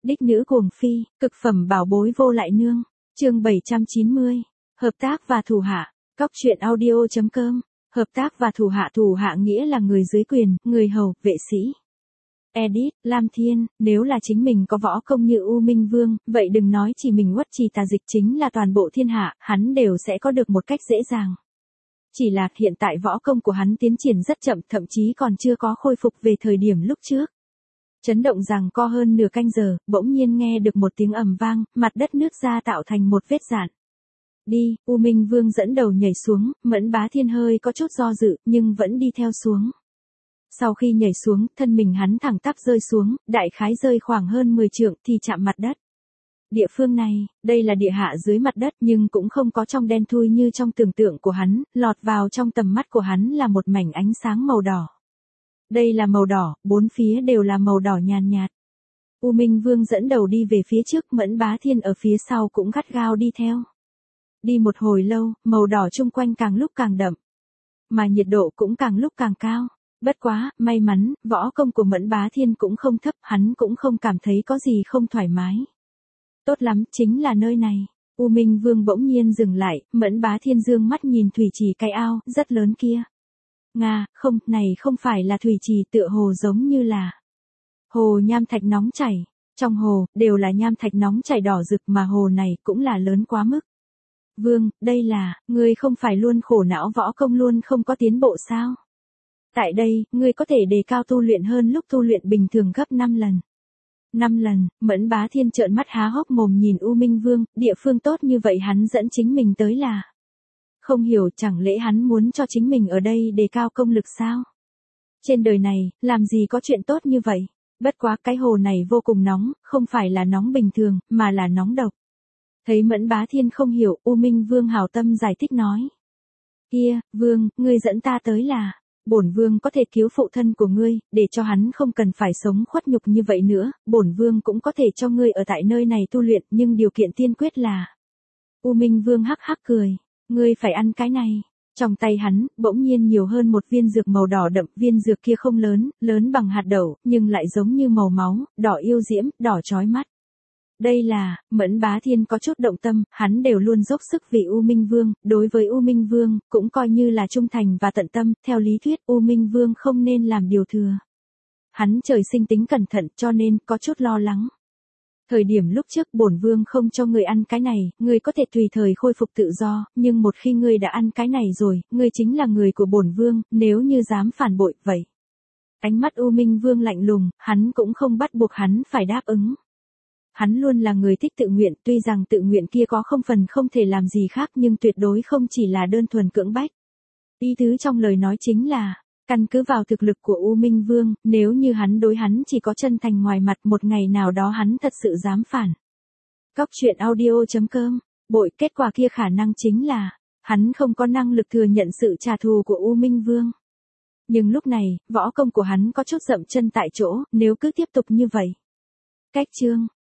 Đích nữ cuồng phi, cực phẩm bảo bối vô lại nương. Chương 790. Hợp tác và thủ hạ. Cóc truyện audio.com. Hợp tác và thủ hạ nghĩa là người dưới quyền, người hầu, vệ sĩ. Edit, Lam Thiên, nếu là chính mình có võ công như U Minh Vương, vậy đừng nói chỉ mình Uất Trì Tà Dịch chính là toàn bộ thiên hạ, hắn đều sẽ có được một cách dễ dàng. Chỉ là hiện tại võ công của hắn tiến triển rất chậm, thậm chí còn chưa có khôi phục về thời điểm lúc trước. Chấn động rằng co hơn nửa canh giờ, bỗng nhiên nghe được một tiếng ầm vang, mặt đất nứt ra tạo thành một vết dạn. Đi, U Minh Vương dẫn đầu nhảy xuống, Mẫn Bá Thiên hơi có chút do dự, nhưng vẫn đi theo xuống. Sau khi nhảy xuống, thân mình hắn thẳng tắp rơi xuống, đại khái rơi khoảng hơn 10 trượng thì chạm mặt đất. Địa phương này, đây là địa hạ dưới mặt đất nhưng cũng không có trong đen thui như trong tưởng tượng của hắn, lọt vào trong tầm mắt của hắn là một mảnh ánh sáng màu đỏ. Đây là màu đỏ, bốn phía đều là màu đỏ nhàn nhạt. U Minh Vương dẫn đầu đi về phía trước, Mẫn Bá Thiên ở phía sau cũng gắt gao đi theo. Đi một hồi lâu, màu đỏ chung quanh càng lúc càng đậm, mà nhiệt độ cũng càng lúc càng cao. Bất quá, may mắn, võ công của Mẫn Bá Thiên cũng không thấp, hắn cũng không cảm thấy có gì không thoải mái. Tốt lắm, chính là nơi này. U Minh Vương bỗng nhiên dừng lại, Mẫn Bá Thiên dương mắt nhìn thủy trì cái ao, rất lớn kia. Nga, không, này không phải là thủy trì, tựa hồ giống như là hồ nham thạch nóng chảy. Trong hồ, đều là nham thạch nóng chảy đỏ rực mà hồ này cũng là lớn quá mức. Vương, đây là, ngươi không phải luôn khổ não võ công luôn không có tiến bộ sao? Tại đây, ngươi có thể đề cao tu luyện hơn lúc tu luyện bình thường gấp 5 lần. 5 lần, Mẫn Bá Thiên trợn mắt há hốc mồm nhìn U Minh Vương, địa phương tốt như vậy hắn dẫn chính mình tới là. Không hiểu chẳng lẽ hắn muốn cho chính mình ở đây đề cao công lực sao? Trên đời này, làm gì có chuyện tốt như vậy? Bất quá cái hồ này vô cùng nóng, không phải là nóng bình thường, mà là nóng độc. Thấy Mẫn Bá Thiên không hiểu, U Minh Vương hảo tâm giải thích nói. Kia, Vương, ngươi dẫn ta tới là, bổn Vương có thể cứu phụ thân của ngươi, để cho hắn không cần phải sống khuất nhục như vậy nữa, bổn Vương cũng có thể cho ngươi ở tại nơi này tu luyện, nhưng điều kiện tiên quyết là. U Minh Vương hắc hắc cười, ngươi phải ăn cái này. Trong tay hắn, bỗng nhiên nhiều hơn một viên dược màu đỏ đậm, viên dược kia không lớn, lớn bằng hạt đậu, nhưng lại giống như màu máu, đỏ yêu diễm, đỏ chói mắt. Đây là, Mẫn Bá Thiên có chút động tâm, hắn đều luôn dốc sức vì U Minh Vương, đối với U Minh Vương, cũng coi như là trung thành và tận tâm, theo lý thuyết U Minh Vương không nên làm điều thừa. Hắn trời sinh tính cẩn thận cho nên có chút lo lắng. Thời điểm lúc trước bổn Vương không cho ngươi ăn cái này, ngươi có thể tùy thời khôi phục tự do, nhưng một khi ngươi đã ăn cái này rồi, ngươi chính là người của bổn Vương, nếu như dám phản bội, vậy. Ánh mắt U Minh Vương lạnh lùng, hắn cũng không bắt buộc hắn phải đáp ứng. Hắn luôn là người thích tự nguyện, tuy rằng tự nguyện kia có không phần không thể làm gì khác nhưng tuyệt đối không chỉ là đơn thuần cưỡng bách. Ý tứ trong lời nói chính là, căn cứ vào thực lực của U Minh Vương, nếu như hắn đối hắn chỉ có chân thành ngoài mặt, một ngày nào đó hắn thật sự dám phản. Cóc truyện audio.com, bội kết quả kia khả năng chính là, hắn không có năng lực thừa nhận sự trả thù của U Minh Vương. Nhưng lúc này, võ công của hắn có chút dậm chân tại chỗ, nếu cứ tiếp tục như vậy. Cách chương